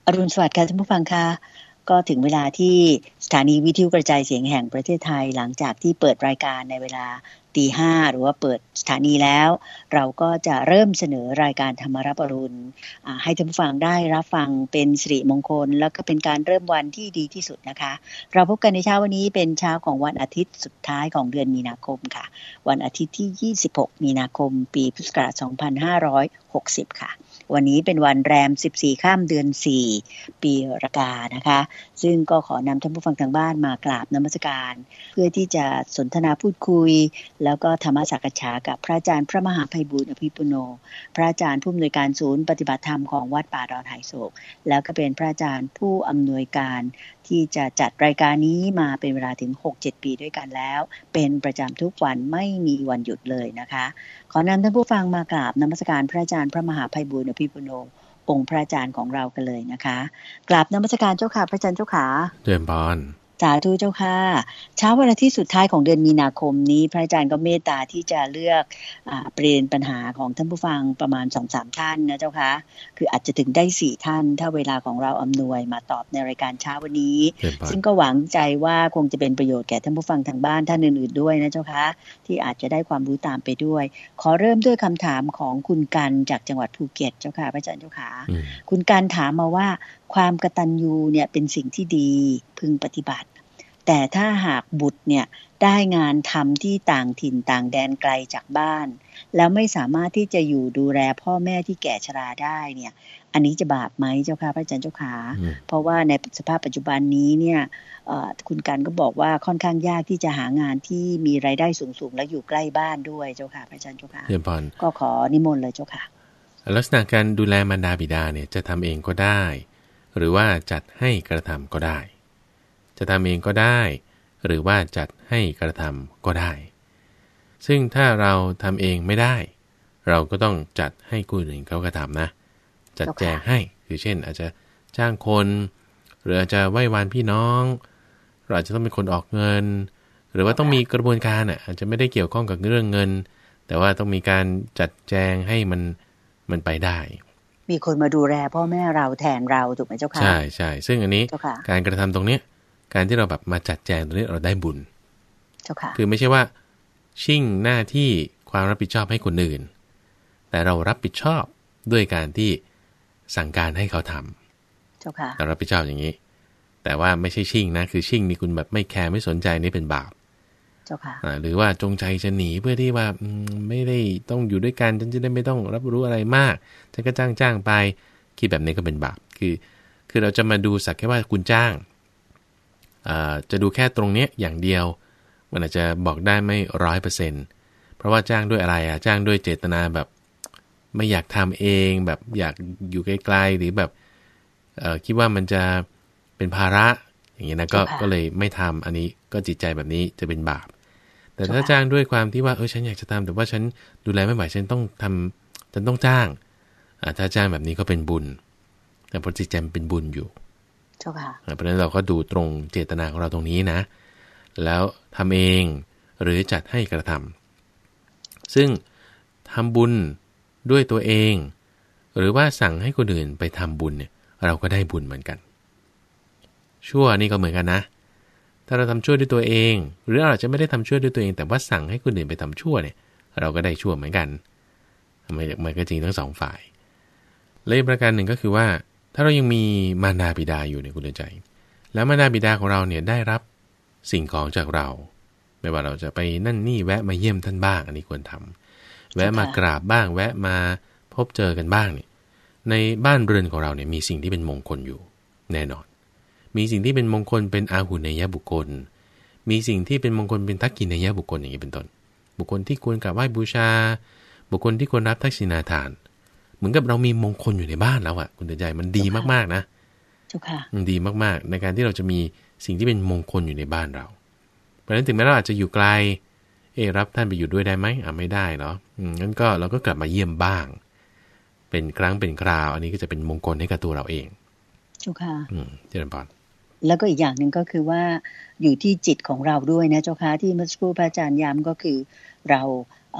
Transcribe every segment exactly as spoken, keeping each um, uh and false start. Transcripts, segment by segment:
อรุณสวัสดิ์ค่ะท่านผู้ฟังค่ะก็ถึงเวลาที่สถานีวิทยุกระจายเสียงแห่งประเทศไทยหลังจากที่เปิดรายการในเวลาตีห้าหรือว่าเปิดสถานีแล้วเราก็จะเริ่มเสนอรายการธรรมรับอรุณให้ท่านผู้ฟังได้รับฟังเป็นสิริมงคลแล้วก็เป็นการเริ่มวันที่ดีที่สุดนะคะเราพบกันในเช้าวันนี้เป็นเช้าของวันอาทิตย์สุดท้ายของเดือนมีนาคมค่ะวันอาทิตย์ที่ยี่สิบหกมีนาคมปีพุทธศักราชสองพันห้าร้อยหกสิบค่ะวันนี้เป็นวันแรมสิบสี่ค่ำเดือนสี่ปีรากานะคะซึ่งก็ขอนำท่านผู้ฟังทางบ้านมากราบนมัสการเพื่อที่จะสนทนาพูดคุยแล้วก็ธรรมสักษากับพระอาจารย์พระมหาไพบูลย์อภิปุโนพระอาจารย์ผู้อำนวยการศูนย์ปฏิบัติธรรมของวัดป่าดอนไหโศกแล้วก็เป็นพระอาจารย์ผู้อำนวยการที่จะจัดรายการนี้มาเป็นเวลาถึง หกเจ็ด ปีด้วยกันแล้วเป็นประจำทุกวันไม่มีวันหยุดเลยนะคะขอนำท่านผู้ฟังมากราบนมัสการพระอาจารย์พระมหาไพบูลย์อภิปุโนองค์พระอาจารย์ของเรากันเลยนะคะกราบนมัสการเจ้าค่ะพระอาจารย์เจ้าค่ะเดินบอนสาธุเจ้าค่ะเช้าวันอาทิตย์สุดท้ายของเดือนมีนาคมนี้พระอาจารย์ก็เมตตาที่จะเลือกอ่าประเด็นปัญหาของท่านผู้ฟังประมาณ สองสาม ท่านนะเจ้าค่ะคืออาจจะถึงได้สี่ท่านถ้าเวลาของเราอำนวยมาตอบในรายการเช้าวันนี้ซึ่งก็หวังใจว่าคงจะเป็นประโยชน์แก่ท่านผู้ฟังทางบ้านท่านอื่นๆด้วยนะเจ้าค่ะที่อาจจะได้ความรู้ตามไปด้วยขอเริ่มด้วยคำถามของคุณกันจากจังหวัดภูเก็ตเจ้าค่ะพระอาจารย์เจ้าค่ะคุณกันถามมาว่าความกตัญญูเนี่ยเป็นสิ่งที่ดีพึงปฏิบัติแต่ถ้าหากบุตรเนี่ยได้งานทำที่ต่างถิ่นต่างแดนไกลจากบ้านแล้วไม่สามารถที่จะอยู่ดูแลพ่อแม่ที่แก่ชราได้เนี่ยอันนี้จะบาปไหมเจ้าค่ะพระอาจารย์เจ้าค่ะเพราะว่าในสภาพปัจจุบันนี้เนี่ยคุณกันก็บอกว่าค่อนข้างยากที่จะหางานที่มีรายได้สูงๆและอยู่ใกล้บ้านด้วยเจ้าค่ะพระอาจารย์เจ้าค่ะก็ขอนิมนต์เลยเจ้าค่ะลักษณะการดูแลมารดาบิดาเนี่ยจะทำเองก็ได้หรือว่าจัดให้กระทำก็ได้จะทำเองก็ได้หรือว่าจัดให้กระทำก็ได้ซึ่งถ้าเราทำเองไม่ได้เราก็ต้องจัดให้คนอื่นเขากระทำนะจัดแจงให้คือเช่นอาจจะจ้างคนหรืออาจจะไหว้วานพี่น้องเราอาจจะต้องเป็นคนออกเงินหรือว่าต้องมีกระบวนการอ่ะอาจจะไม่ได้เกี่ยวข้องกับเรื่องเงินแต่ว่าต้องมีการจัดแจงให้มันมันไปได้มีคนมาดูแลพ่อแม่เราแทนเราถูกไหมเจ้าค่ะใช่ใช่ซึ่งอันนี้การกระทำตรงเนี้ยการที่เราแบบมาจัดแจงตรงนี้เราได้บุญเจ้าค่ะคือไม่ใช่ว่าชิ่งหน้าที่ความรับผิดชอบให้คนอื่นแต่เรารับผิดชอบด้วยการที่สั่งการให้เขาทำเจ้าค่ะเรารับผิดชอบอย่างนี้แต่ว่าไม่ใช่ชิ่งนะคือชิ่งนี่คุณแบบไม่แคร์ไม่สนใจนี่เป็นบาปเจ้าค่ะหรือว่าจงใจจะหนีเพื่อที่ว่าไม่ได้ต้องอยู่ด้วยกันฉันจะได้ไม่ต้องรับรู้อะไรมากฉันก็จ้างจ้างไปคิดแบบนี้ก็เป็นบาปคือคือเราจะมาดูสักแค่ว่าคุณจ้างจะดูแค่ตรงนี้อย่างเดียวมันอาจจะบอกได้ไม่ร้อยเปอร์เซ็นต์เพราะว่าจ้างด้วยอะไรอ่ะจ้างด้วยเจตนาแบบไม่อยากทำเองแบบอยากอยู่ไกลๆหรือแบบคิดว่ามันจะเป็นภาระอย่างเงี้ยนะก็ก็เลยไม่ทำอันนี้ก็จิตใจแบบนี้จะเป็นบาปแต่ถ้าจ้างด้วยความที่ว่าเออฉันอยากจะทำแต่ว่าฉันดูแลไม่ไหวฉันต้องทำฉันต้องจ้างถ้าจ้างแบบนี้ก็เป็นบุญแต่พอจิตใจมันเป็นบุญอยู่เพราะฉะนั้นเราก็ดูตรงเจตนาของเราตรงนี้นะแล้วทำเองหรือจัดให้กระทำซึ่งทำบุญด้วยตัวเองหรือว่าสั่งให้คนอื่นไปทำบุญเนี่ยเราก็ได้บุญเหมือนกันชั่วนี่ก็เหมือนกันนะถ้าเราทำชั่วด้วยตัวเองหรืออาจจะไม่ได้ทำชั่วด้วยตัวเองแต่ว่าสั่งให้คนอื่นไปทำชั่วเนี่ยเราก็ได้ชั่วเหมือนกันมันก็จริงทั้งสองฝ่ายและอีกประการหนึ่งก็คือว่าถ้าเรายังมีมารดาบิดาอยู่ในคุณใจแล้วมารดาบิดาของเราเนี่ยได้รับสิ่งของจากเราไม่ว่าเราจะไปนั่นนี่แวะมาเยี่ยมท่านบ้างอันนี้ควรทำแวะมากราบบ้างแวะมาพบเจอกันบ้างเนี่ยในบ้านเรือนของเราเนี่ยมีสิ่งที่เป็นมงคลอยู่แน่นอนมีสิ่งที่เป็นมงคลเป็นอาหุเนยบุคคลมีสิ่งที่เป็นมงคลเป็นทักกินเนยบุคคลอย่างนี้เป็นต้นบุคคลที่ควรกราบไหว้บูชาบุคคลที่ควรรับทักษิณาทานเหมือนกับเรามีมงคลอยู่ในบ้านแล้วอ่ะคุณเตือนใจมันดีมากๆนะมันดีมากๆในการที่เราจะมีสิ่งที่เป็นมงคลอยู่ในบ้านเราเพราะฉะนั้นถึงแม้เราอาจจะอยู่ไกลเอรับท่านไปอยู่ด้วยได้ไหมอ่ะไม่ได้เนาะงั้นก็เราก็กลับมาเยี่ยมบ้างเป็นครั้งเป็นคราวอันนี้ก็จะเป็นมงคลให้กับตัวเราเองจุค่ะอืมเจริญพรแล้วก็อีกอย่างหนึ่งก็คือว่าอยู่ที่จิตของเราด้วยนะเจ้าค่ะที่เมื่อสักครู่พระอาจารย์ย้ำก็คือเราเ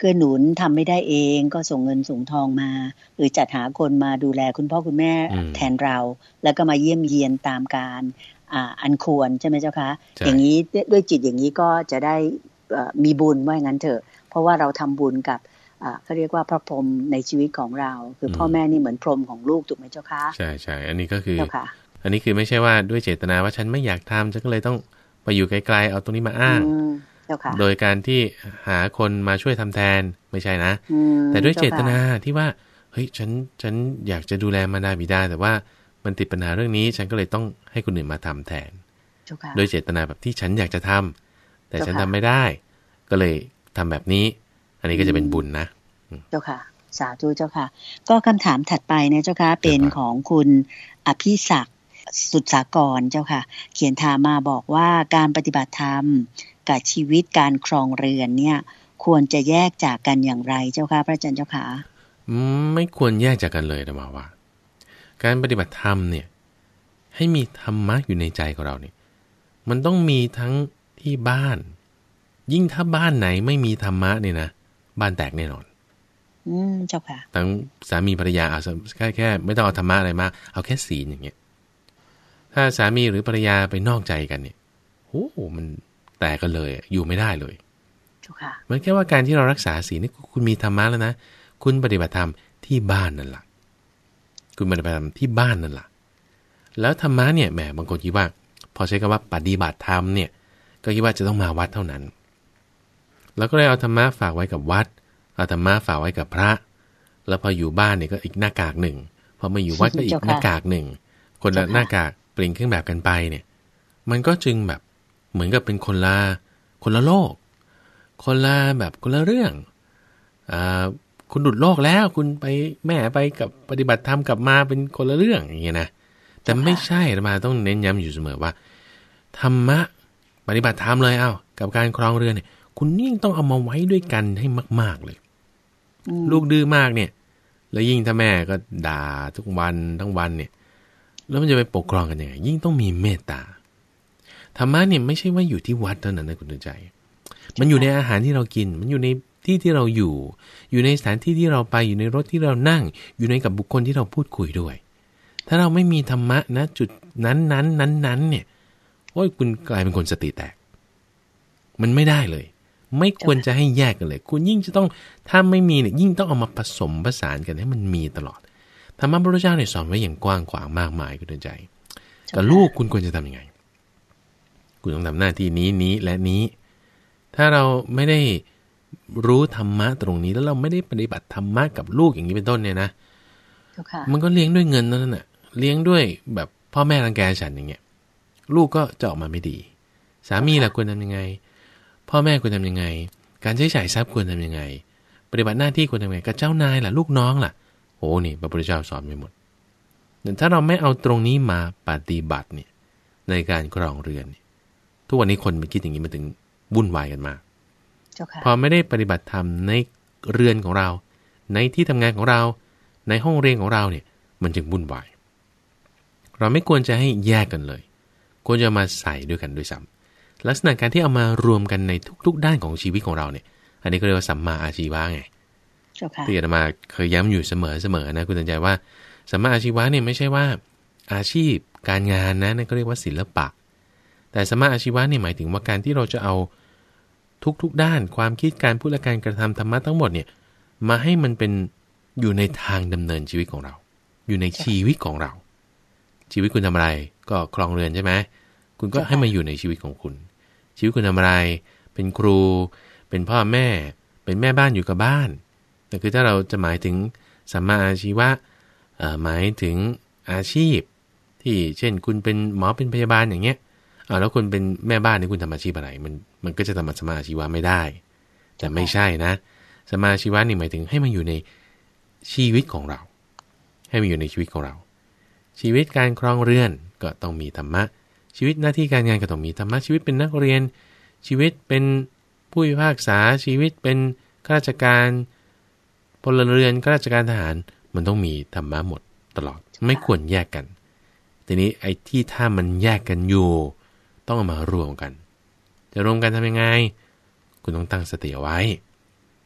กื้อหนุนทำไม่ได้เองก็ส่งเงินส่งทองมาหรือจัดหาคนมาดูแลคุณพ่อคุณแม่แทนเราแล้วก็มาเยี่ยมเยียนตามการอ่าอันควรใช่ไหมเจ้าคะอย่างนี้ด้วยจิตอย่างนี้ก็จะได้มีบุญว่างั้นเถอะเพราะว่าเราทำบุญกับเขาเรียกว่าพระพรหมในชีวิตของเราคือพ่อแม่นี่เหมือนพรหมของลูกถูกไหมเจ้าคะใช่ใช่อันนี้ก็คืออันนี้คือไม่ใช่ว่าด้วยเจตนาว่าฉันไม่อยากทำฉันก็เลยต้องไปอยู่ไกลๆเอาตรงนี้มาอ้างโดยการที่หาคนมาช่วยทำแทนไม่ใช่นะแต่ด้วยเจตนาที่ว่าเฮ้ยฉันฉันอยากจะดูแลมารดาบิดาแต่ว่ามันติดปัญหาเรื่องนี้ฉันก็เลยต้องให้คนอื่นมาทำแทนโดยเจตนาแบบที่ฉันอยากจะทำแต่ฉันทำไม่ได้ก็เลยทำแบบนี้อันนี้ก็จะเป็นบุญนะเจ้าค่ะสาธุเจ้าค่ะก็คำถามถัดไปนะเจ้าค่ะเป็นของคุณอภิศักดิ์สุดสากรเจ้าค่ะเขียนถามมาบอกว่าการปฏิบัติธรรมกับชีวิตการครองเรือนเนี่ยควรจะแยกจากกันอย่างไรเจ้าค่ะพระอาจารย์เจ้าค่ะไม่ควรแยกจากกันเลยนะมาว่าการปฏิบัติธรรมเนี่ยให้มีธรรมะอยู่ในใจของเราเนี่ยมันต้องมีทั้งที่บ้านยิ่งถ้าบ้านไหนไม่มีธรรมะเนี่ยนะบ้านแตกแน่นอนอืมเจ้าค่ะทั้งสามีภรรยาเอาแค่แค่ไม่ต้องเอาธรรมะอะไรมาเอาแค่ศีลอย่างเงี้ยถ้าสามีหรือภรรยาไปนอกใจกันเนี่ยโอ้โหมันแตกกันเลยอยู่ไม่ได้เลยเจ้าค่ะมันแค่ว่าการที่เรารักษาศีลนี่คุณมีธรรมะแล้วนะคุณปฏิบัติธรรมที่บ้านนั่นแหละคุณปฏิบัติธรรมที่บ้านนั่นแหละแล้วธรรมะเนี่ยแหมบางคนคิดว่าพอใช้คำว่าปฏิบัติธรรมเนี่ยก็คิดว่าจะต้องมาวัดเท่านั้นแล้วก็เลยเอาธรรมะฝากไว้กับวัดเอาธรรมะฝากไว้กับพระแล้วพออยู่บ้านเนี่ยก็อีกหน้ากากหนึ่งพอมาอยู่วัดก็อีกหน้ากากหนึ่งคนละหน้ากากเปลี่ยนเครื่องแบบกันไปเนี่ยมันก็จึงแบบเหมือนกับเป็นคนละคนละโลกคนละแบบคนละเรื่องอ่าคุณหลุดโลกแล้วคุณไปแม่ไปกับปฏิบัติธรรมกลับมาเป็นคนละเรื่องอย่างเงี้ยนะแต่ไม่ใช่มาต้องเน้นย้ำอยู่เสมอว่าธรรมะปฏิบัติธรรมเลยเอ้ากับการครองเรือนเนี่ยคุณยิ่งต้องเอามาไว้ด้วยกันให้มากๆเลยลูกดื้อมากเนี่ยแล้วยิ่งถ้าแม่ก็ด่าทุกวันทั้งวันเนี่ยแล้วมันจะไปปกครองกันยังไงยิ่งต้องมีเมตตาธรรมะเนี่ยไม่ใช่ว่าอยู่ที่วัดเท่านั้นนะคุณใจมันอยู่ในอาหารที่เรากินมันอยู่ในที่ที่เราอยู่อยู่ในสถานที่ที่เราไปอยู่ในรถที่เรานั่งอยู่ในกับบุคคลที่เราพูดคุยด้วยถ้าเราไม่มีธรรมะนะจุดนั้นนั้นนั้นนั้นเนี่ยโอ้ยคุณกลายเป็นคนสติแตกมันไม่ได้เลยไม่ควรจะให้แยกกันเลยคุณยิ่งจะต้องถ้าไม่มีเนี่ยยิ่งต้องเอามาผสมผสานกันให้มันมีตลอดธรรมะพระพุทธเจ้าเนี่ยสอนไว้อย่างกว้างขวางมากมายคุณใจกับลูกคุณควรจะทำยังไงคุณต้องทำหน้าที่นี้นี้และนี้ถ้าเราไม่ได้รู้ธรรมะตรงนี้แล้วเราไม่ได้ปฏิบัติธรรมะกับลูกอย่างนี้เป็นต้นเนี่ยนะมันก็เลี้ยงด้วยเงินนั่นแหละเลี้ยงด้วยแบบพ่อแม่รังแกฉันอย่างเงี้ยลูกก็จะออกมาไม่ดีสามีล่ะควรทำยังไงพ่อแม่ควรทำยังไงการใช้จ่ายทรัพย์ควรทำยังไงปฏิบัติหน้าที่ควรทำยังไงกับเจ้านายล่ะลูกน้องล่ะโอ้นี่พระพุทธเจ้าสอนไปหมดแต่ถ้าเราไม่เอาตรงนี้มาปฏิบัติเนี่ยในการครองเรือนทุกวันนี้คนไปคิดอย่างนี้มันถึงวุ่นวายกันมากพอไม่ได้ปฏิบัติธรรมในเรือนของเราในที่ทำงานของเราในห้องเรียนของเราเนี่ยมันจึงวุ่นวายเราไม่ควรจะให้แยกกันเลยควรจะมาใส่ด้วยกันด้วยซ้ำลักษณะการที่เอามารวมกันในทุกๆด้านของชีวิตของเราเนี่ยอันนี้ก็เรียกว่าสัมมาอาชีวะไงที่อาตมาเคยย้ำอยู่เสมอๆนะคุณตั้งใจว่าสัมมาอาชีวะเนี่ยไม่ใช่ว่าอาชีพการงานนะนั่นก็เรียกว่าศิลปะแต่สัมมาอาชีวะเนี่ยหมายถึงว่าการที่เราจะเอาทุกๆด้านความคิดการพูดและการกระทำธรรมะทั้งหมดเนี่ยมาให้มันเป็นอยู่ในทางดำเนินชีวิตของเราอยู่ในชีวิตของเราชีวิตคุณทำอะไรก็ครองเรือนใช่ไหมคุณก็ให้มาอยู่ในชีวิตของคุณชีวิตคุณทำอะไรเป็นครูเป็นพ่อแม่เป็นแม่บ้านอยู่กับบ้านแต่คือถ้าเราจะหมายถึงสัมมาอาชีวะหมายถึงอาชีพที่เช่นคุณเป็นหมอเป็นพยาบาลอย่างเงี้ยเอาแล้วคุณเป็นแม่บ้านนี่คุณทำอาชีพอะไรมันมันก็จะทำสัมมาอาชีวะไม่ได้แต่ไม่ใช่นะสัมมาอาชีวะนี่หมายถึงให้มันอยู่ในชีวิตของเราให้มันอยู่ในชีวิตของเราชีวิตการครองเรือนก็ต้องมีธรรมะชีวิตหน้าที่การงานก็ต้องมีธรรมะชีวิตเป็นนักเรียนชีวิตเป็นผู้พิพากษาชีวิตเป็นข้าราชการพลเรือนข้าราชการทหารมันต้องมีธรรมะหมดตลอดไม่ควรแยกกันทีนี้ไอ้ที่ถ้ามันแยกกันอยู่ต้องเอามารวมกันจะรวมกันทำยังไงคุณต้องตั้งสติเอาไว้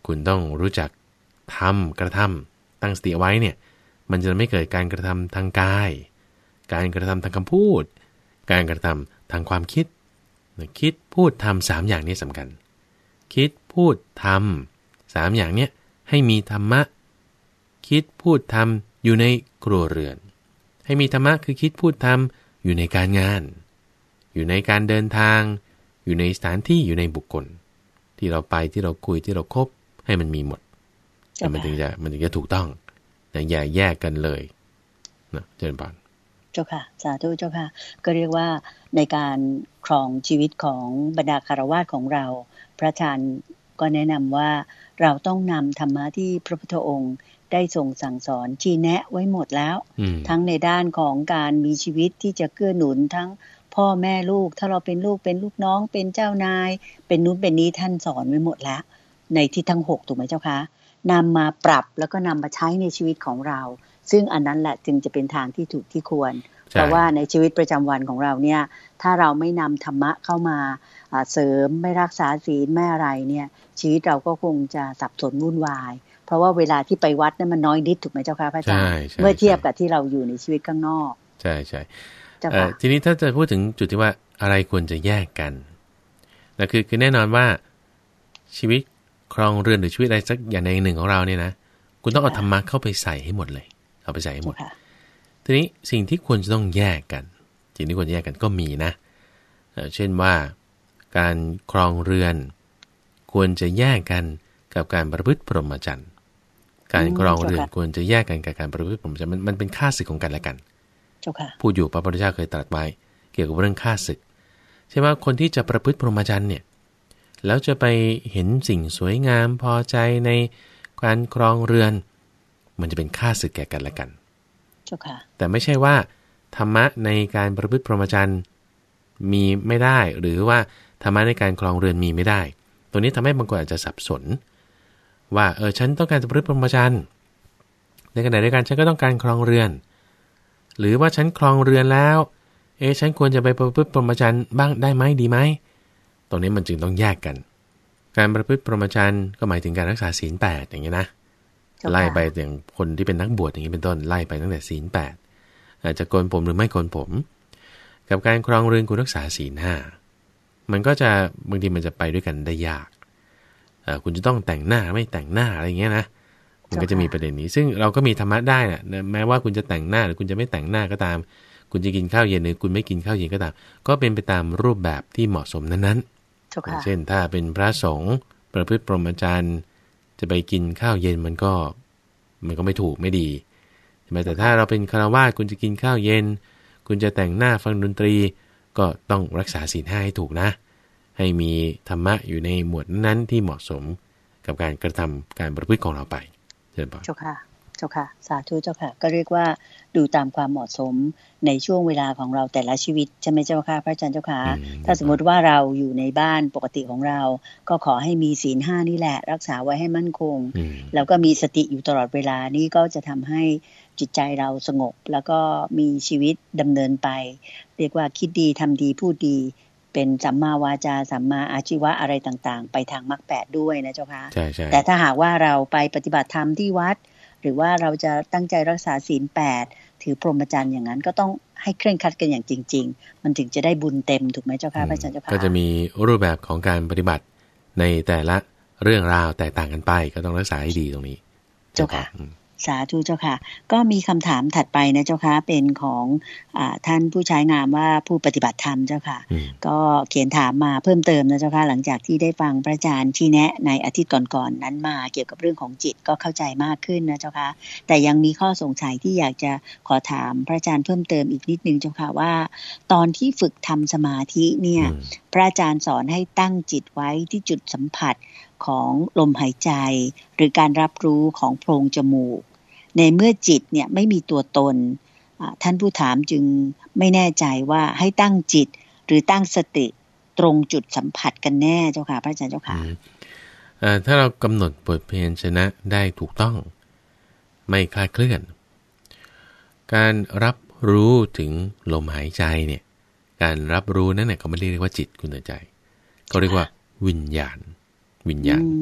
คุณต้องรู้จักทำกระทำตั้งสติเอาไว้เนี่ยมันจะไม่เกิดการกระทำทางกายการกระทำทางคำพูดการกระทำทางความคิดคิดพูดทำสามอย่างนี้สำคัญคิดพูดทำสามอย่างเนี้ยให้มีธรรมะคิดพูดทำอยู่ในครัวเรือนให้มีธรรมะคือคิดพูดทำอยู่ในการงานอยู่ในการเดินทางอยู่ในสถานที่อยู่ในบุคคลที่เราไปที่เราคุยที่เราคบให้มันมีหมดแต่มันถึงจะมันถึงจะถูกต้องแต่อย่าแยกกันเลยนะเจริญพรเจ้าค่ะสาธุเจ้าค่ะก็เรียกว่าในการครองชีวิตของบรรดาคฤหัสถ์ของเราพระอาจารย์ก็แนะนำว่าเราต้องนำธรรมะที่พระพุทธองค์ได้ทรงสั่งสอนชี้แนะไว้หมดแล้วทั้งในด้านของการมีชีวิตที่จะเกื้อหนุนทั้งพ่อแม่ลูกถ้าเราเป็นลูกเป็นลูกน้องเป็นเจ้านายเป็นนู้นเป็นนี้ท่านสอนไว้หมดแล้วในที่ทั้งหกถูกไหมเจ้าคะนำมาปรับแล้วก็นำมาใช้ในชีวิตของเราซึ่งอันนั้นแหละจึงจะเป็นทางที่ถูกที่ควรเพราะว่าในชีวิตประจำวันของเราเนี่ยถ้าเราไม่นำธรรมะเข้ามาเสริมไม่รักษาศีลไม่อะไรเนี่ยชีวิตเราก็คงจะสับสนวุ่นวายเพราะว่าเวลาที่ไปวัดนั้นมันน้อยนิดถูกไหมเจ้าค่ะพระอาจารย์เมื่อเทียบกับที่เราอยู่ในชีวิตข้างนอกใช่ใช่ทีนี้ถ้าจะพูดถึงจุดที่ว่าอะไรควรจะแยกกันนะคือคือแน่นอนว่าชีวิตครองเรือนหรือชีวิตอะไรสักอย่างใดหนึ่งของเราเนี่ยนะคุณต้องเอาธรรมะเข้าไปใส่ให้หมดเลยเอาไปใส่ให้หมดทีนี้สิ่งที่ควรจะต้องแยกกันสิ่งที่ควรแยกกันก็มีนะเช่นว่าการครองเรือนควรจะแยกกันกับการประพฤติพรหมจรรย์การครองเรือนควรจะแยกกันกับการประพฤติพรหมจรรย์มันมันเป็นข้าศึกของกันและกันพูดอยู่พระพุทธเจ้าเคยตรัสไว้เกี่ยวกับเรื่องข้าศึกใช่ว่าคนที่จะประพฤติพรหมจรรย์เนี่ยแล้วจะไปเห็นสิ่งสวยงามพอใจในการครองเรือนมันจะเป็นข้าศึกแก่กันและกันแต่ไม่ใช่ว่าธรรมะในการประพฤติพรหมจรรย์มีไม่ได้หรือว่าธรรมะในการครองเรือนมีไม่ได้ตรงนี้ทำให้บางคนอาจจะสับสนว่าเออฉันต้องการจะประพฤติพรหมจรรย์ในขณะเดียวกันฉันก็ต้องการครองเรือนหรือว่าฉันครองเรือนแล้วเอ๊ะฉันควรจะไปประพฤติพรหมจรรย์บ้างได้ไหมดีไหมตรงนี้มันจึงต้องแยกกันการประพฤติพรหมจรรย์ก็หมายถึงการรักษาศีลแปดอย่างเงี้ยนะไล่ไปอย่างคนที่เป็นนักบวชอย่างนี้เป็นต้นไล่ไปตั้งแต่ศีลแปดอาจจะโกนผมหรือไม่โกนผมกับการครองเรือนคุณรักษาศีลห้ามันก็จะบางทีมันจะไปด้วยกันได้ยากคุณจะต้องแต่งหน้าไม่แต่งหน้าอะไรอย่างเงี้ยนะมันก็จะมีประเด็นนี้ซึ่งเราก็มีธรรมะได้นะแม้ว่าคุณจะแต่งหน้าหรือคุณจะไม่แต่งหน้าก็ตามคุณจะกินข้าวเย็นหรือคุณไม่กินข้าวเย็นก็ตามก็เป็นไปตามรูปแบบที่เหมาะสมนั้นๆเช่นถ้าเป็นพระสงฆ์ประพฤติพรหมจรรย์จะไปกินข้าวเย็นมันก็มันก็ไม่ถูกไม่ดีใช่ไหมแต่ถ้าเราเป็นฆราวาสคุณจะกินข้าวเย็นคุณจะแต่งหน้าฟังดนตรีก็ต้องรักษาศีลห้าให้ถูกนะให้มีธรรมะอยู่ในหมวดนั้นที่เหมาะสมกับการกระทำการประพฤติของเราไปเชิญพ่อเจ้าค่ะเจ้าค่ะสาธุเจ้าค่ะก็เรียกว่าดูตามความเหมาะสมในช่วงเวลาของเราแต่ละชีวิตใช่ไหมเจ้าค่ะพระอาจารย์เจ้าค่ะถ้าสมมติว่าเราอยู่ในบ้านปกติของเราก็ขอให้มีศีลห้านี่แหละรักษาไว้ให้มั่นคงแล้วก็มีสติอยู่ตลอดเวลานี่ก็จะทำให้จิตใจเราสงบแล้วก็มีชีวิตดำเนินไปเรียกว่าคิดดีทำดีพูดดีเป็นสัมมาวาจาสัมมาอาชีวะอะไรต่างๆไปทางมรรคแปดด้วยนะเจ้าค่ะแต่ถ้าหากว่าเราไปปฏิบัติธรรมที่วัดหรือว่าเราจะตั้งใจรักษาศีลแปดถือพรหมจรรย์อย่างนั้นก็ต้องให้เคร่งครัดกันอย่างจริงๆมันถึงจะได้บุญเต็มถูกไหมเจ้าค่ะพระอาจารย์เจ้าค่ะก็จะมีรูปแบบของการปฏิบัติในแต่ละเรื่องราวแตกต่างกันไปก็ต้องรักษาให้ดีตรงนี้เจ้าค่ะสาธุเจ้าค่ะก็มีคำถามถัดไปนะเจ้าค่ะเป็นของอ่าท่านผู้ใช้งานว่าผู้ปฏิบัติธรรมเจ้าค่ะก็เขียนถามมาเพิ่มเติมนะเจ้าค่ะหลังจากที่ได้ฟังพระอาจารย์ชี้แนะในอาทิตย์ก่อนๆ นั้นมาเกี่ยวกับเรื่องของจิตก็เข้าใจมากขึ้นนะเจ้าค่ะแต่ยังมีข้อสงสัยที่อยากจะขอถามพระอาจารย์เพิ่มเติมอีกนิดนึงเจ้าค่ะว่าตอนที่ฝึกทำสมาธิเนี่ยพระอาจารย์สอนให้ตั้งจิตไว้ที่จุดสัมผัสของลมหายใจหรือการรับรู้ของโพรงจมูกในเมื่อจิตเนี่ยไม่มีตัวตนท่านผู้ถามจึงไม่แน่ใจว่าให้ตั้งจิตหรือตั้งสติตรงจุดสัมผัสกันแน่เจ้าค่ะพระอาจารย์เจ้าค่ะถ้าเรากำหนดบทเพลงชนะได้ถูกต้องไม่คลาดเคลื่อนการรับรู้ถึงลมหายใจเนี่ยการรับรู้นั่นเนี่ยเขาไม่เรียกว่าจิตคุณใจเขาเรียกว่าวิญญาณวิญญาณ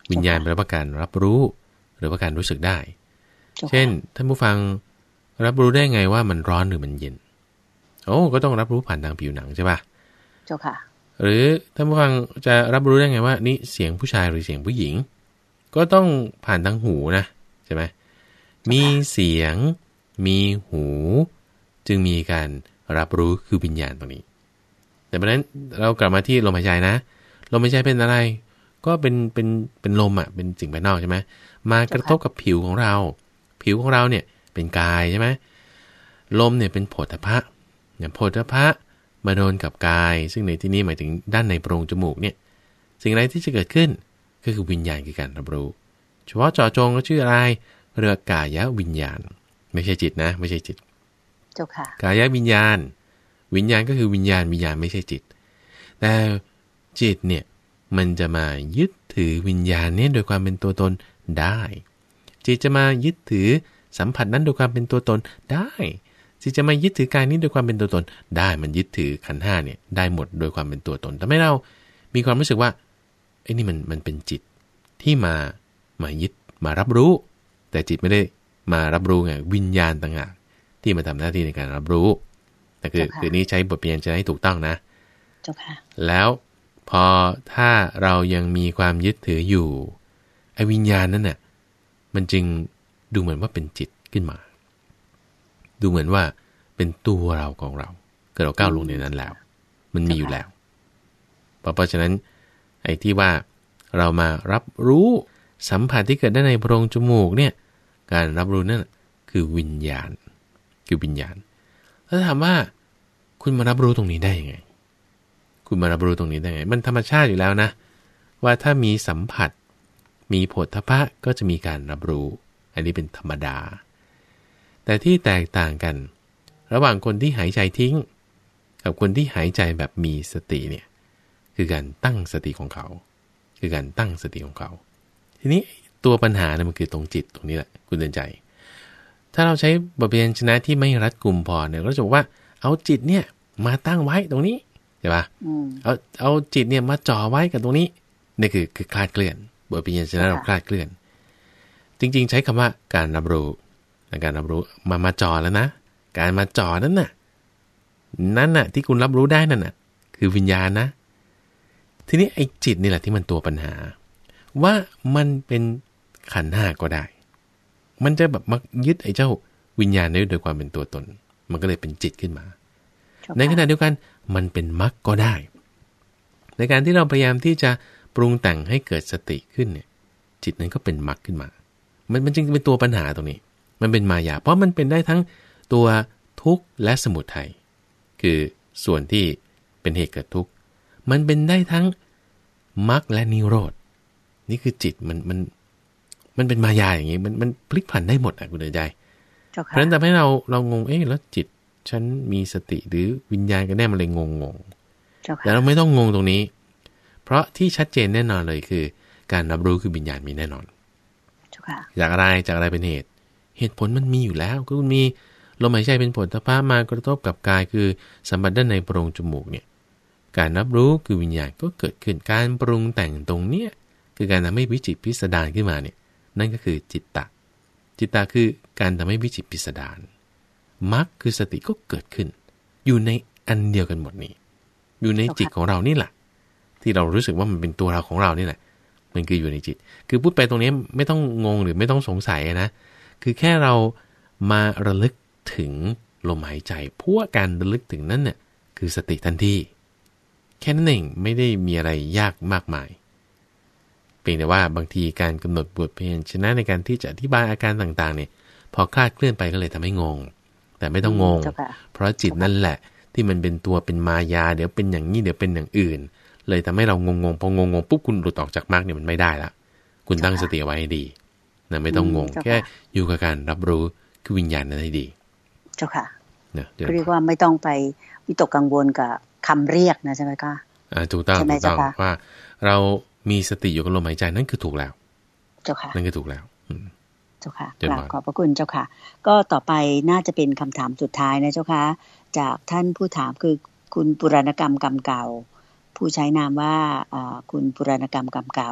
วิญญาณแปลว่าการรับรู้หรือว่าการรู้สึกได้เช่นท่านผู้ฟังรับรู้ได้ไงว่ามันร้อนหรือมันเย็นโอ้ก็ต้องรับรู้ผ่านทางผิวหนังใช่ป่ะเจ้าค่ะหรือท่านผู้ฟังจะรับรู้ได้ไงว่านี่เสียงผู้ชายหรือเสียงผู้หญิงก็ต้องผ่านทางหูนะใช่ไหมมีเสียงมีหูจึงมีการรับรู้คือวิญญาณตรงนี้แต่เพราะนั้นเรากลับมาที่ลมหายใจนะลมหายใจเป็นอะไรก็เป็นเป็นเป็นลมอ่ะเป็นสิ่งภายนอกใช่ไหมมากระทบกับผิวของเราผิวของเราเนี่ยเป็นกายใช่ไหมลมเนี่ยเป็นโผฏฐัพพะเนี่ยโผฏฐัพพะมาโดนกับกายซึ่งในที่นี้หมายถึงด้านในโพรงจมูกเนี่ยสิ่งอะไรที่จะเกิดขึ้นก็คือวิญญาณคือการรับรู้เฉพาะเจาะจงก็ชื่ออะไรเรียกกายวิญญาณไม่ใช่จิตนะไม่ใช่จิตเจ้าค่ะกายวิญญาณวิญญาณก็คือวิญญาณวิญญาณไม่ใช่จิตแต่จิตเนี่ยมันจะมายึดถือวิญญาณเนี่ยโดยความเป็นตัวตนได้จิตจะมายึดถือสัมผัสนั้นโดยความเป็นตัวตนได้จิตจะมายึดถือกายนี้โดยความเป็นตัวตนได้มันยึดถือขันธ์ห้าเนี่ยได้หมดโดยความเป็นตัวตนแต่ไม่เรามีความรู้สึกว่าไอ้นี่มันมันเป็นจิตที่มามายึดมารับรู้แต่จิตไม่ได้มารับรู้ไงวิญญาณต่างหากที่มาทำหน้าที่ในการรับรู้แต่คือคือนี้ใช้บทเรียนจะให้ถูกต้องนะแล้วพอถ้าเรายังมีความยึดถืออยู่ไอ้วิญญาณนั้นน่ะมันจึงดูเหมือนว่าเป็นจิตขึ้นมาดูเหมือนว่าเป็นตัวเราของเราเกิดเราก้าวลงในนั้นแล้วมันมีอยู่แล้วเพราะฉะนั้นไอ้ที่ว่าเรามารับรู้สัมผัสที่เกิดได้ในโพรงจมูกเนี่ยการรับรู้นั่นคือวิญญาณคือวิญญาณแล้วถามว่าคุณมารับรู้ตรงนี้ได้ยังไงคุณมารับรู้ตรงนี้ได้ไงมันธรรมชาติอยู่แล้วนะว่าถ้ามีสัมผัสมีโผฏฐัพพะก็จะมีการรับรู้อันนี้เป็นธรรมดาแต่ที่แตกต่างกันระหว่างคนที่หายใจทิ้งกับคนที่หายใจแบบมีสติเนี่ยคือการตั้งสติของเขาคือการตั้งสติของเขาทีนี้ตัวปัญหาเนี่ยมันคือตรงจิตตรงนี้แหละคุณเตือนใจถ้าเราใช้บทเรียนชนะที่ไม่รัดกุมพอเนี่ยเราจะบอกว่าเอาจิตเนี่ยมาตั้งไว้ตรงนี้ใช่ป่ะเอาเอาจิตเนี่ยมาจ่อไว้กับตรงนี้นี่คือคือคลาดเคลื่อนบทเรียนชนะเราคลาดเคลื่อนจริงๆใช้คำว่าการรับรู้การรับรู้มามาจ่อแล้วนะการมาจ่อนั้นน่ะนั่นน่ะที่คุณรับรู้ได้นั่นน่ะคือวิญญาณนะทีนี้ไอ้จิตนี่แหละที่มันตัวปัญหาว่ามันเป็นขันธ์ห้าก็ได้มันจะแบบมายึดไอ้เจ้าวิญญาณนี้โดยความเป็นตัวตนมันก็เลยเป็นจิตขึ้นมาในขณะเดียวกันมันเป็นมรรคก็ได้ในการที่เราพยายามที่จะปรุงแต่งให้เกิดสติขึ้นเนี่ยจิตนั้นก็เป็นมรรคขึ้นมามันมันจึงเป็นตัวปัญหาตรงนี้มันเป็นมายาเพราะมันเป็นได้ทั้งตัวทุกข์และสมุทัยคือส่วนที่เป็นเหตุเกิดทุกข์มันเป็นได้ทั้งมรรคและนิโรธนี่คือจิตมันมันมันเป็นมายาอย่างนี้มันมันพลิกผันได้หมดอ่ะคุณเดชใจเพราะฉะนั้นทำให้เราเรางงเอ๊ะแล้วจิตฉันมีสติหรือวิญญาณกันแน่มันเลยงงงแต่เราไม่ต้องงงตรงนี้เพราะที่ชัดเจนแน่นอนเลยคือการรับรู้คือวิญญาณมีแน่นอนจากอะไรจากอะไรเป็นเหตุเหตุผลมันมีอยู่แล้วก็คุณมีลมหายใจเป็นผลทพะมากระทบกับกายคือสัมผัสด้านในโพรงจมูกเนี่ยการรับรู้คือวิญญาณก็เกิดขึ้นการปรุงแต่งตรงเนี้ยคือการทำให้วิจิตรพิสดารขึ้นมาเนี่ยนั่นก็คือจิตตะจิตตะคือการทำให้วิจิตรพิสดารมรรคคือสติก็เกิดขึ้นอยู่ในอันเดียวกันหมดนี้อยู่ในจิตของเรานี่แหละที่เรารู้สึกว่ามันเป็นตัวเราของเรานี่แหละมันคืออยู่ในจิตคือพูดไปตรงนี้ไม่ต้องงงหรือไม่ต้องสงสัยนะคือแค่เรามาระลึกถึงลมหายใจเพราะการระลึกถึงนั้นเนี่ยคือสติทันทีแค่นั้นเองไม่ได้มีอะไรยากมากมายเพียงแต่ว่าบางทีการกำหนดบทเพียรชนะในการที่จะอธิบายอาการต่างๆเนี่ยพอคลาดเคลื่อนไปก็เลยทำให้งงแต่ไม่ต้องงงเพราะจิตนั่นแหละที่มันเป็นตัวเป็นมายาเดี๋ยวเป็นอย่างนี้เดี๋ยวเป็นอย่างอื่นเลยทำให้เรางงๆพองงๆปุ๊บคุณหลุดออกจากมรรคเนี่ยมันไม่ได้ละคุณตั้งสติไว้ให้ดีนะไม่ต้องงงแค่อยู่กับการรับรู้คือวิญญาณนั้นให้ดีเจ้าค่ะเนี่ยเรียกว่าไม่ต้องไปวิตกกังวลกับคำเรียกนะใช่ไหมคะอ่าถูกต้องถูกต้องว่าเรามีสติอยู่กับลมหายใจนั่นคือถูกแล้วเจ้าค่ะนั่นคือถูกแล้วเจ้าค่ะกราบขอบพระคุณเจ้าค่ะก็ต่อไปน่าจะเป็นคำถามสุดท้ายนะเจ้าค่ะจากท่านผู้ถามคือคุณปุรณกรรมกรรมเก่าผู้ใช้นามว่าคุณปุรณกรรมกรรมเก่า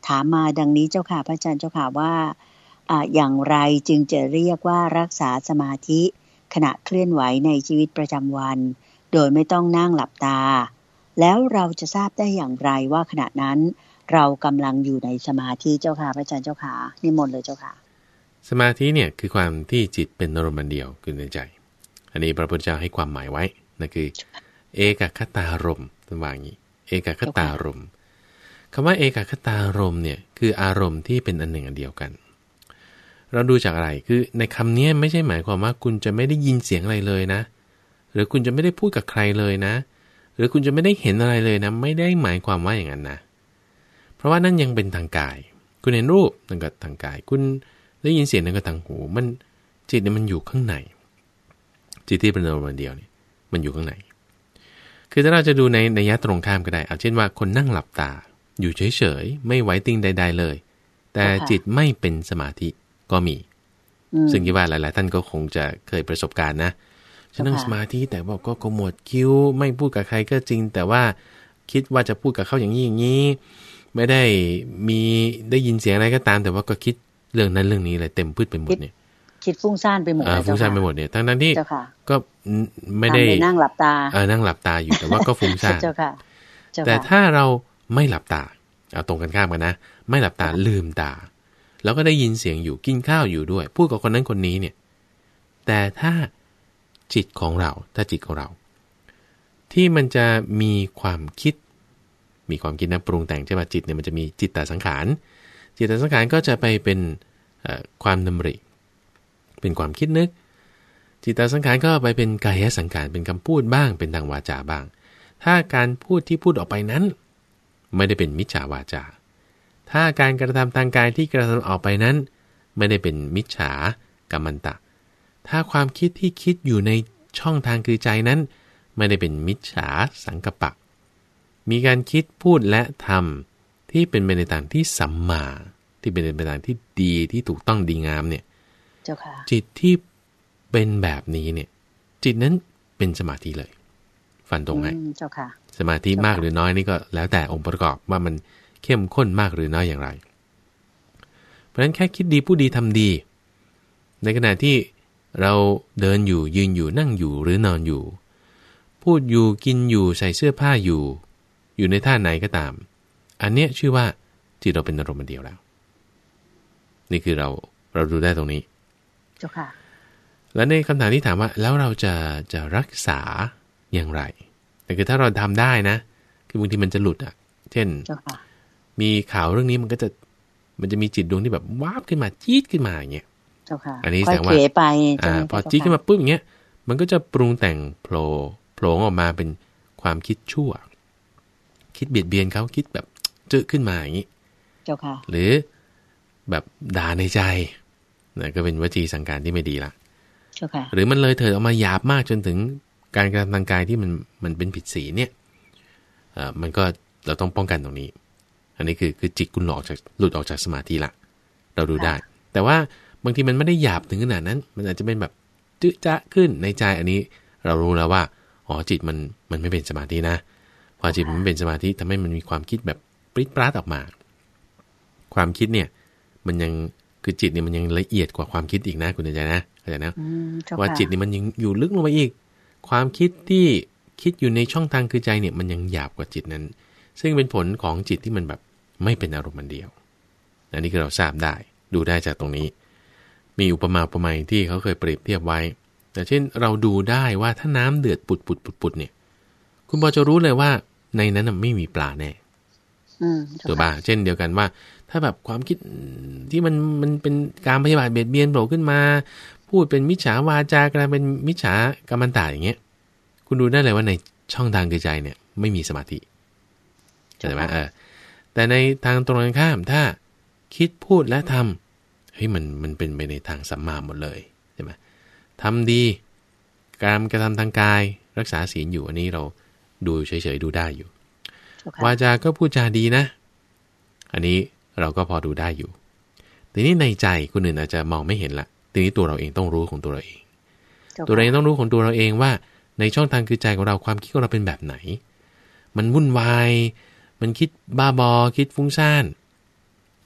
ถามมาดังนี้เจ้าค่ะพระอาจารย์เจ้าค่ะว่าอ่าอย่างไรจึงจะเรียกว่ารักษาสมาธิขณะเคลื่อนไหวในชีวิตประจำวันโดยไม่ต้องนั่งหลับตาแล้วเราจะทราบได้อย่างไรว่าขณะนั้นเรากำลังอยู่ในสมาธิเจ้าค่ะพระอาจารย์เจ้าค่ะนิมนต์เลยเจ้าค่ะสมาธิเนี่ยคือความที่จิตเป็นอารมณ์เดียวคือในใจอันนี้พระพุทธเจ้าให้ความหมายไว้นั่นคือเอกคตารมณ์ท่านว่าอย่างนี้เอกคตารมณ์คำว่าเอกคตารมณ์เนี่ยคืออารมณ์ที่เป็นอันหนึ่งอันเดียวกันเราดูจากอะไรคือในคำนี้ไม่ใช่หมายความว่าคุณจะไม่ได้ยินเสียงอะไรเลยนะหรือคุณจะไม่ได้พูดกับใครเลยนะหรือคุณจะไม่ได้เห็นอะไรเลยนะไม่ได้หมายความว่าอย่างนั้นนะเพราะว่านั่นยังเป็นทางกายคุณเห็นรูปนั่นก็ทางกายคุณได้ยินเสียงนั่นก็ทางหูมันจิตเนี่ยมันอยู่ข้างในจิตที่เป็นอารมณ์เดียวเนี่ยมันอยู่ข้างในคือถ้าเราจะดูในนัยยะตรงข้ามก็ได้เอาเช่นว่าคนนั่งหลับตาอยู่เฉยๆไม่ไหวติงใดๆเลยแต่จิตไม่เป็นสมาธิก็มีซึ่งคิดว่าหลายๆท่านก็คงจะเคยประสบการณ์นะฉันนั่งสมาธิแต่ว่าก็ขมวดคิ้วไม่พูดกับใครก็จริงแต่ว่าคิดว่าจะพูดกับเขาอย่างนี้อย่างนี้ไม่ได้มีได้ยินเสียงอะไรก็ตามแต่ว่าก็คิดเรื่องนั้นเรื่องนี้อะไรเต็มพืชไปหมดเนี่ยคิดฟุ้งซ่านไปหมดฟุ้งซ่านไปหมดเนี่ยทั้งนั้นที่ก็ไม่ได้นั่งหลับตาเออนั่งหลับตาอยู่แต่ว่าก็ฟุ้งซ่านแต่ถ้าเราไม่หลับตาเอาตรงกันข้ามกันนะไม่หลับตาลืมตาแล้วก็ได้ยินเสียงอยู่กินข้าวอยู่ด้วยพูดกับคนนั้นคนนี้เนี่ยแต่ถ้าจิตของเราถ้าจิตของเราที่มันจะมีความคิดมีความคิดนะปรุงแต่งใช่ไหมจิตเนี่ยมันจะมีจิตตสังขารจิตตสังขารก็จะไปเป็นความดำริเป็นความคิดนึกจิตตสังขารก็ไปเป็นกายสังขารเป็นคำพูดบ้างเป็นทางวาจาบ้างถ้าการพูดที่พูดออกไปนั้นไม่ได้เป็นมิจฉาวาจาถ้าการกระทำทางกายที่กระทำออกไปนั้นไม่ได้เป็นมิจฉากัมมันตะถ้าความคิดที่คิดอยู่ในช่องทางคือใจนั้นไม่ได้เป็นมิจฉาสังกัปปะมีการคิดพูดและทำที่เป็นไปในทางที่สัมมาที่เป็นไปในทางที่ดีที่ถูกต้องดีงามเนี่ยจิตที่เป็นแบบนี้เนี่ยจิตนั้นเป็นสมาธิเลยฟันตรงไหมสมาธิมากหรือน้อยนี่ก็แล้วแต่องค์ประกอบว่ามันเข้มข้นมากหรือน้อยอย่างไรเพราะฉะนั้นแค่คิดดีพูดดีทำดีในขณะที่เราเดินอยู่ยืนอยู่นั่งอยู่หรือนอนอยู่พูดอยู่กินอยู่ใส่เสื้อผ้าอยู่อยู่ในท่าไหนก็ตามอันเนี้ยชื่อว่าจิตเราเป็นอารมณ์เดียวแล้วนี่คือเราเราดูได้ตรงนี้เจ้าค่ะแล้วในคำถามที่ถามว่าแล้วเราจะจะรักษาอย่างไรแต่คือถ้าเราทำได้นะคือบางทีมันจะหลุดอ่ะเช่นมีข่าวเรื่องนี้มันก็จะมันจะมีจิตดวงที่แบบวาบขึ้นมาจี๊ดขึ้นมาอย่างเงี้ยอันนี้แสดงว่าอ่าพอจี๊ดขึ้นมาปุ๊บอย่างเงี้ยมันก็จะปรุงแต่งโผล่โผล่ออกมาเป็นความคิดชั่วคิดเบียดเบียนเขาคิดแบบเจอขึ้นมาอย่างนี้เจ้าค่ะหรือแบบด่าในใจนะก็เป็นวจีสังการที่ไม่ดีละเจ้าค่ะหรือมันเลยเถิดออกมาหยาบมากจนถึงการกระทำทางกายที่มันมันเป็นผิดศีลเนี่ยอ่ามันก็เราต้องป้องกันตรงนี้อันนี้คือคือจิตคุณหลุดออกจากหลุดออกจากสมาธิละเราดูได้แต่ว่าบางทีมันไม่ได้หยาบถึงขนาดนั้นมันอาจจะเป็นแบบจึ๊จ๊ะขึ้นในใจอันนี้เรารู้แล้วว่าอ๋อจิตมันมันไม่เป็นสมาธินะพอจิตมันไม่เป็นสมาธิทำให้มันมีความคิดแบบปริ๊ดปราดออกมาความคิดเนี่ยมันยังคือจิตเนี่ยมันยังละเอียดกว่าความคิดอีกนะคุณใจนะเข้าใจนะว่าจิตเนี่ยมันยังอยู่ลึกลงไปอีกความคิดที่คิดอยู่ในช่องทางคือใจเนี่ยมันยังหยาบกว่าจิตนั้นซึ่งเป็นผลของจิตที่มันแบบไม่เป็นอารมณ์มันเดียวอันนี้คือเราทราบได้ดูได้จากตรงนี้มีอุปมาอุปไมยที่เขาเคยเปรียบเทียบไว้แต่เช่นเราดูได้ว่าถ้าน้ำเดือดปุดปุดปุดปุดเนี่ยคุณพอจะรู้เลยว่าในนั้นไม่มีปลาแน่ตัวบ้าเช่นเดียวกันว่าถ้าแบบความคิดที่มันมันเป็นการพยาบาทเบียดเบียนโผล่ขึ้นมาพูดเป็นมิจฉาวาจากลายเป็นมิจฉากัมมันตะอย่างเงี้ยคุณดูได้เลยว่าในช่องทางคือใจเนี่ยไม่มีสมาธิใช่ไหมเออแต่ในทางตรงกันข้ามถ้าคิดพูดและทำเฮ้ยมันมันเป็นไปในทางสัมมาหมดเลยใช่ไหมทำดีการกระทำทางกายรักษาศีลอยู่อันนี้เราดูเฉยๆดูได้อยู่ okay. วาจาก็พูดจาดีนะอันนี้เราก็พอดูได้อยู่ทีนี้ในใจคนอื่นอาจจะมองไม่เห็นละทีนี้ตัวเราเองต้องรู้ของตัวเราเอง okay. ตัวเราเองต้องรู้ของตัวเราเองว่าในช่องทางคือใจของเราความคิดของเราเป็นแบบไหนมันวุ่นวายมันคิดบ้าบอคิดฟุ้งซ่าน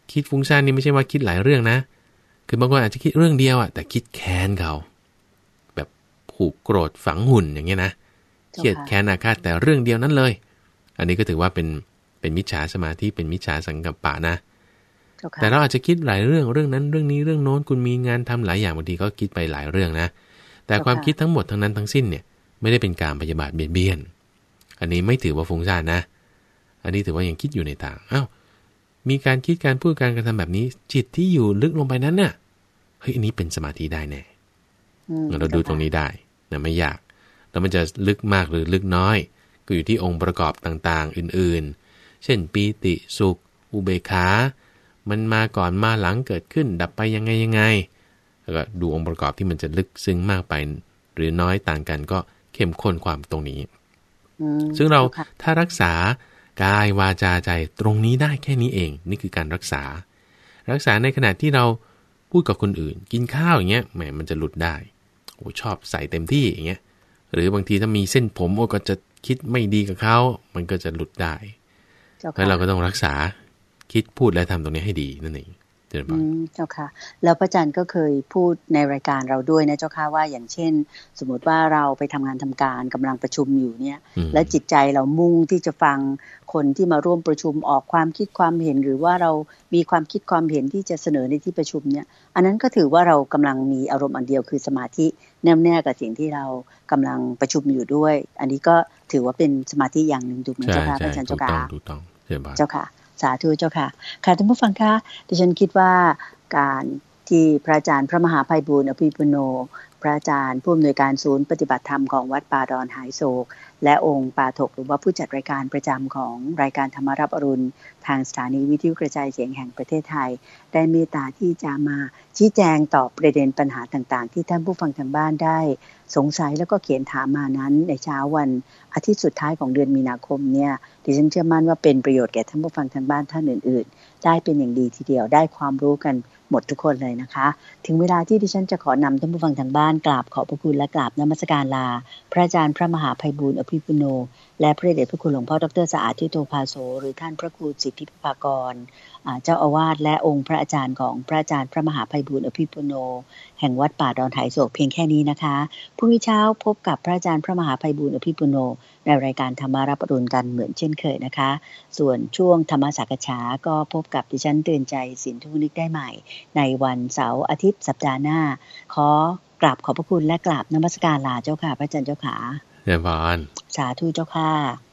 คิดฟุ้งซ่านนี่ไม่ใช่ว่าคิดหลายเรื่องนะคือบางคนอาจจะคิดเรื่องเดียวอ่ะแต่คิดแค้นเขาแบบผูกโกรธฝังหุ่นอย่างเงี้ยนะเครียดแค้นอาฆาตแต่เรื่องเดียวนั้นเลยอันนี้ก็ถือว่าเป็นเป็นมิจฉาสมาธิเป็นมิจฉาสังกัปปะนะแต่เราอาจจะคิดหลายเรื่องเรื่องนั้นเรื่องนี้เรื่องโน้นคุณมีงานทำหลายอย่างบางทีก็คิดไปหลายเรื่องนะแต่ความคิดทั้งหมดทั้งนั้นทั้งสิ้นเนี่ยไม่ได้เป็นการพยาบาทเบียดเบียนอันนี้ไม่ถือว่าฟุ้งซ่านนะอันนี้ถือว่ายังคิดอยู่ในทางอ้าวมีการคิดการพูดการกระทำแบบนี้จิตที่อยู่ลึกลงไปนั้นน่ะเฮ้ยอันนี้เป็นสมาธิได้แน่เราดูตรงนี้ได้นะไม่ยากแล้วมันจะลึกมากหรือลึกน้อยก็อยู่ที่องค์ประกอบต่างๆอื่นๆเช่นปีติสุขอุเบกขามันมาก่อนมาหลังเกิดขึ้นดับไปยังไงยังไงแล้วก็ดูองค์ประกอบที่มันจะลึกซึ้งมากไปหรือน้อยต่างกันก็เข้มข้นความตรงนี้ซึ่งเราถ้ารักษากายวาจาใจตรงนี้ได้แค่นี้เองนี่คือการรักษารักษาในขณะที่เราพูดกับคนอื่นกินข้าวอย่างเงี้ยแหมมันจะหลุดได้โอ้ชอบใส่เต็มที่อย่างเงี้ยหรือบางทีถ้ามีเส้นผมโอ้ก็จะคิดไม่ดีกับเขามันก็จะหลุดได้แล้วเราก็ต้องรักษาคิดพูดและทำตรงนี้ให้ดีนั่นเองเจ้าค่ะเจ้าค่ะแล้วพระอาจารย์ก็เคยพูดในรายการเราด้วยนะเจ้าค่ะว่าอย่างเช่นสมมติว่าเราไปทำงานทำการกำลังประชุมอยู่เนี่ยและจิตใจเรามุ่งที่จะฟังคนที่มาร่วมประชุมออกความคิดความเห็นหรือว่าเรามีความคิดความเห็นที่จะเสนอในที่ประชุมเนี่ยอันนั้นก็ถือว่าเรากำลังมีอารมณ์อันเดียวคือสมาธิแน่วแน่กับสิ่งที่เรากำลังประชุมอยู่ด้วยอันนี้ก็ถือว่าเป็นสมาธิอย่างหนึ่งถูกไหมเจ้าค่ะพระอาจารย์เจ้าค่ะถูกต้องเจ้าค่ะสาธุเจ้าค่ะค่ะท่านผู้ฟังคะดิฉันคิดว่าการที่พระอาจารย์พระมหาไพบูลย์อภิปุโนพระอาจารย์ผู้อำนวยการศูนย์ปฏิบัติธรรมของวัดป่าดอนหายโศกและองค์ปาถกหรือว่าผู้จัดรายการประจำของรายการธรรมรับอรุณทางสถานีวิทยุกระจายเสียงแห่งประเทศไทยได้เมตตาที่จะมาชี้แจงตอบประเด็นปัญหาต่างๆที่ท่านผู้ฟังทางบ้านได้สงสัยแล้วก็เขียนถามมานั้นในเช้าวันอาทิตย์สุดท้ายของเดือนมีนาคมเนี่ยดิฉันเชื่อมั่นว่าเป็นประโยชน์แก่ท่านผู้ฟังทางบ้านท่านอื่นๆได้เป็นอย่างดีทีเดียวได้ความรู้กันหมดทุกคนเลยนะคะถึงเวลาที่ดิฉันจะขอนำท่านผู้ฟังทางบ้านกราบขอบพระคุณและกราบนมัสการลาพระอาจารย์พระมหาไพบูลย์อภิปุโนและพระเดชพระคุณหลวงพ่อดร.สะอาดทิโตภาโสหรือท่านพระครูสิทธิภากรเจ้าอาวาสและองค์พระอาจารย์ของพระอาจารย์พระมหาไพบูลย์อภิปุโนแห่งวัดป่าดอนหายโศกเพียงแค่นี้นะคะพรุ่งนี้เช้าพบกับพระอาจารย์พระมหาไพบูลย์อภิปุโนในรายการธรรมารับอรุณกันเหมือนเช่นเคยนะคะส่วนช่วงธรรมสักษาก็พบกับดิฉันเตือนใจสินทุนิกได้ใหม่ในวันเสาร์อาทิตย์สัปดาห์หน้าขอกราบขอบพระคุณและกราบนมัสการลาเจ้าค่ะพระอาจารย์เจ้าค่ะเรียนพรสาธุเจ้าค่ะ